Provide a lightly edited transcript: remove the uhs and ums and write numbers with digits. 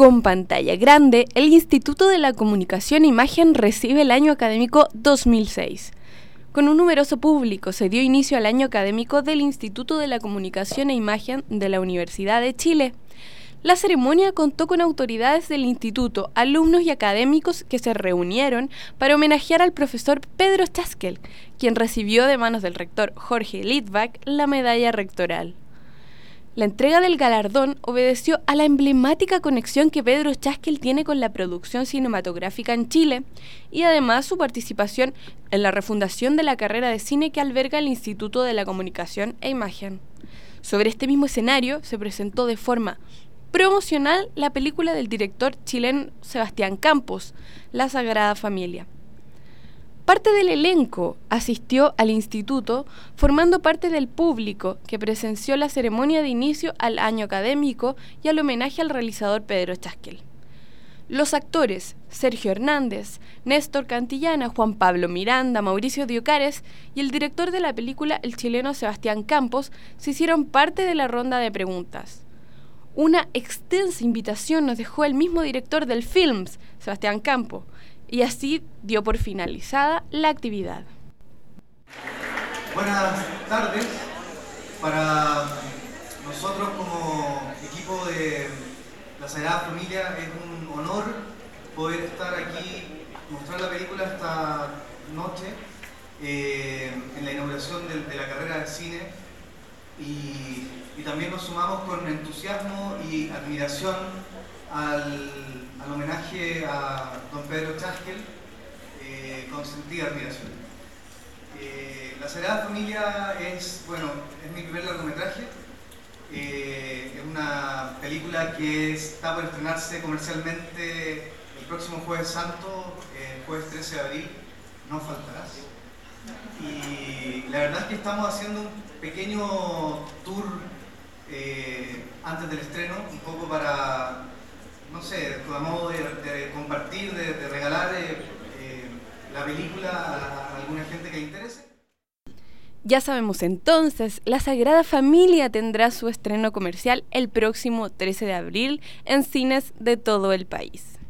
Con pantalla grande, el Instituto de la Comunicación e Imagen recibe el año académico 2006. Con un numeroso público se dio inicio al año académico del Instituto de la Comunicación e Imagen de la Universidad de Chile. La ceremonia contó con autoridades del instituto, alumnos y académicos que se reunieron para homenajear al profesor Pedro Chaskel, quien recibió de manos del rector Jorge Litvak la medalla rectoral. La entrega del galardón obedeció a la emblemática conexión que Pedro Chaskel tiene con la producción cinematográfica en Chile y además su participación en la refundación de la carrera de cine que alberga el Instituto de la Comunicación e Imagen. Sobre este mismo escenario se presentó de forma promocional la película del director chileno Sebastián Campos, La Sagrada Familia. Parte del elenco asistió al instituto, formando parte del público que presenció la ceremonia de inicio al año académico y al homenaje al realizador Pedro Chaskel. Los actores Sergio Hernández, Néstor Cantillana, Juan Pablo Miranda, Mauricio Diocares y el director de la película, el chileno Sebastián Campos, se hicieron parte de la ronda de preguntas. Una extensa invitación nos dejó el mismo director del Films, Sebastián Campos, y así dio por finalizada la actividad. Buenas tardes. Para nosotros como equipo de La Sagrada Familia es un honor poder estar aquí, mostrar la película esta noche en la inauguración de la carrera de cine y también nos sumamos con entusiasmo y admiración al homenaje a don Pedro Chaskel, con sentida admiración. La Sagrada Familia es mi primer largometraje. Es una película que está por estrenarse comercialmente el próximo Jueves Santo, jueves 13 de abril, No Faltarás. Y la verdad es que estamos haciendo un pequeño tour antes del estreno, un poco para, a modo de compartir, de regalar la película a alguna gente que le interese. Ya sabemos entonces, La Sagrada Familia tendrá su estreno comercial el próximo 13 de abril en cines de todo el país.